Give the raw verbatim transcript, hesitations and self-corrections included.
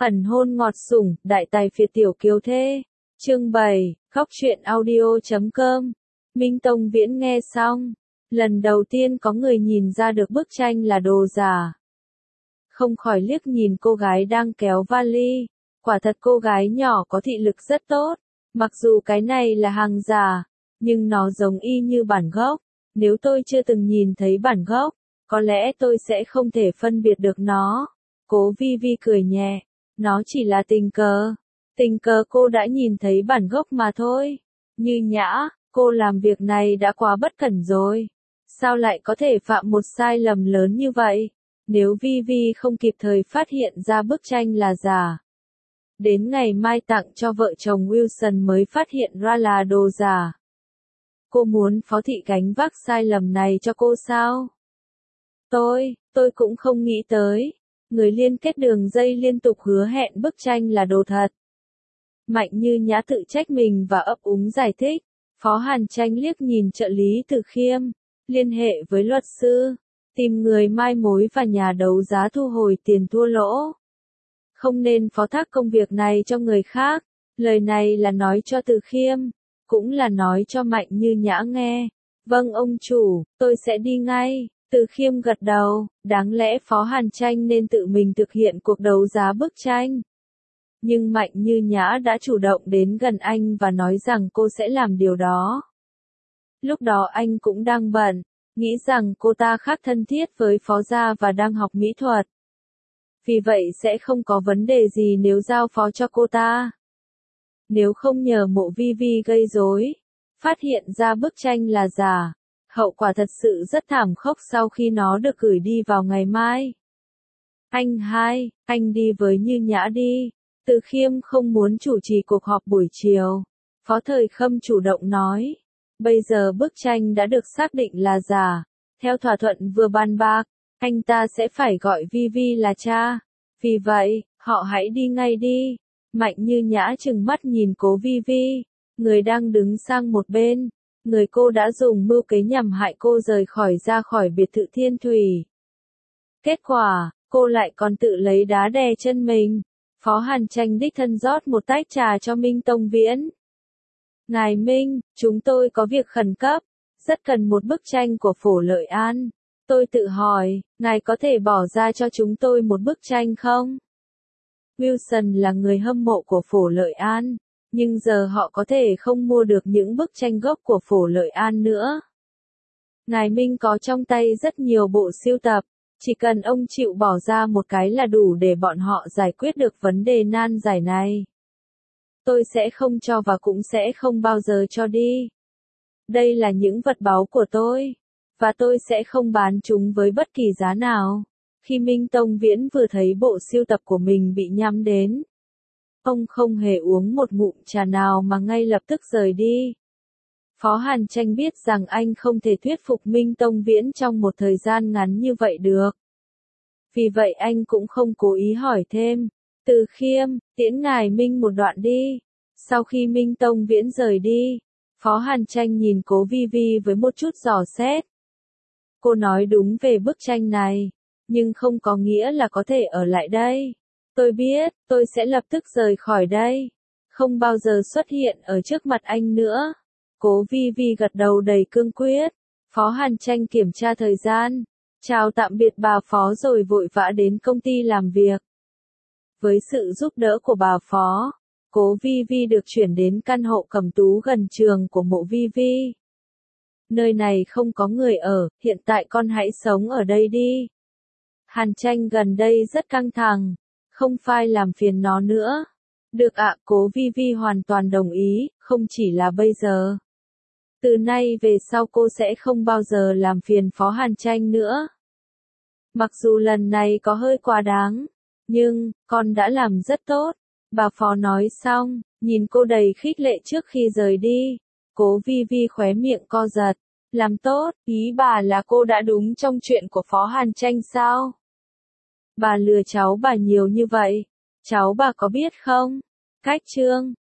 Ẩn hôn ngọt sủng, đại tài phiệt tiểu kiều thê. Chương bảy, khóc truyện audio chấm com. Minh Tông Viễn nghe xong. Lần đầu tiên có người nhìn ra được bức tranh là đồ giả. Không khỏi liếc nhìn cô gái đang kéo vali. Quả thật cô gái nhỏ có thị lực rất tốt. Mặc dù cái này là hàng giả, nhưng nó giống y như bản gốc. Nếu tôi chưa từng nhìn thấy bản gốc, có lẽ tôi sẽ không thể phân biệt được nó. Cố Vi Vi cười nhẹ. Nó chỉ là tình cờ. Tình cờ cô đã nhìn thấy bản gốc mà thôi. Như Nhã, cô làm việc này đã quá bất cẩn rồi. Sao lại có thể phạm một sai lầm lớn như vậy? Nếu Vi Vi không kịp thời phát hiện ra bức tranh là giả. Đến ngày mai tặng cho vợ chồng Wilson mới phát hiện ra là đồ giả. Cô muốn Phó Thị gánh vác sai lầm này cho cô sao? Tôi, tôi cũng không nghĩ tới. Người liên kết đường dây liên tục hứa hẹn bức tranh là đồ thật. Mạnh Như Nhã tự trách mình và ấp úng giải thích. Phó Hàn Tranh liếc nhìn trợ lý Từ Khiêm, liên hệ với luật sư, tìm người mai mối và nhà đấu giá thu hồi tiền thua lỗ. Không nên phó thác công việc này cho người khác. Lời này là nói cho Từ Khiêm, cũng là nói cho Mạnh Như Nhã nghe. Vâng ông chủ, tôi sẽ đi ngay. Từ Khiêm gật đầu, đáng lẽ Phó Hàn Tranh nên tự mình thực hiện cuộc đấu giá bức tranh. Nhưng Mạnh Như Nhã đã chủ động đến gần anh và nói rằng cô sẽ làm điều đó. Lúc đó anh cũng đang bận, nghĩ rằng cô ta khác thân thiết với Phó gia và đang học mỹ thuật. Vì vậy sẽ không có vấn đề gì nếu giao phó cho cô ta. Nếu không nhờ Mộ Vi Vi gây rối, phát hiện ra bức tranh là giả. Hậu quả thật sự rất thảm khốc sau khi nó được gửi đi vào ngày mai. Anh hai, anh đi với Như Nhã đi. Từ Khiêm không muốn chủ trì cuộc họp buổi chiều. Phó Thời Khâm chủ động nói. Bây giờ bức tranh đã được xác định là giả. Theo thỏa thuận vừa bàn bạc, anh ta sẽ phải gọi Vi Vi là cha. Vì vậy, họ hãy đi ngay đi. Mạnh Như Nhã trừng mắt nhìn Cố Vi Vi, người đang đứng sang một bên. Người cô đã dùng mưu kế nhằm hại cô rời khỏi ra khỏi biệt thự Thiên Thủy. Kết quả, cô lại còn tự lấy đá đè chân mình. Phó Hàn Tranh đích thân rót một tách trà cho Minh Tông Viễn. Ngài Minh, chúng tôi có việc khẩn cấp, rất cần một bức tranh của Phổ Lợi An. Tôi tự hỏi, ngài có thể bỏ ra cho chúng tôi một bức tranh không? Wilson là người hâm mộ của Phổ Lợi An. Nhưng giờ họ có thể không mua được những bức tranh gốc của Phổ Lợi An nữa. Ngài Minh có trong tay rất nhiều bộ sưu tập, chỉ cần ông chịu bỏ ra một cái là đủ để bọn họ giải quyết được vấn đề nan giải này. Tôi sẽ không cho và cũng sẽ không bao giờ cho đi. Đây là những vật báu của tôi, và tôi sẽ không bán chúng với bất kỳ giá nào. Khi Minh Tông Viễn vừa thấy bộ sưu tập của mình bị nhắm đến, ông không hề uống một ngụm trà nào mà ngay lập tức rời đi. Phó Hàn Tranh biết rằng anh không thể thuyết phục Minh Tông Viễn trong một thời gian ngắn như vậy được. Vì vậy anh cũng không cố ý hỏi thêm. Từ Khiêm, tiễn ngài Minh một đoạn đi. Sau khi Minh Tông Viễn rời đi, Phó Hàn Tranh nhìn Cố Vi Vi với một chút dò xét. Cô nói đúng về bức tranh này, nhưng không có nghĩa là có thể ở lại đây. Tôi biết, tôi sẽ lập tức rời khỏi đây. Không bao giờ xuất hiện ở trước mặt anh nữa. Cố Vi Vi gật đầu đầy cương quyết. Phó Hàn Tranh kiểm tra thời gian. Chào tạm biệt bà Phó rồi vội vã đến công ty làm việc. Với sự giúp đỡ của bà Phó, Cố Vi Vi được chuyển đến căn hộ Cẩm Tú gần trường của Mộ Vi Vi. Nơi này không có người ở, hiện tại con hãy sống ở đây đi. Hàn Tranh gần đây rất căng thẳng. Không phải làm phiền nó nữa. Được ạ, Cố Vi Vi hoàn toàn đồng ý, không chỉ là bây giờ. Từ nay về sau cô sẽ không bao giờ làm phiền Phó Hàn Tranh nữa. Mặc dù lần này có hơi quá đáng, nhưng, con đã làm rất tốt. Bà Phó nói xong, nhìn cô đầy khích lệ trước khi rời đi. Cố Vi Vi khóe miệng co giật. Làm tốt, ý bà là cô đã đúng trong chuyện của Phó Hàn Tranh sao? Bà lừa cháu bà nhiều như vậy, cháu bà có biết không? Cách chương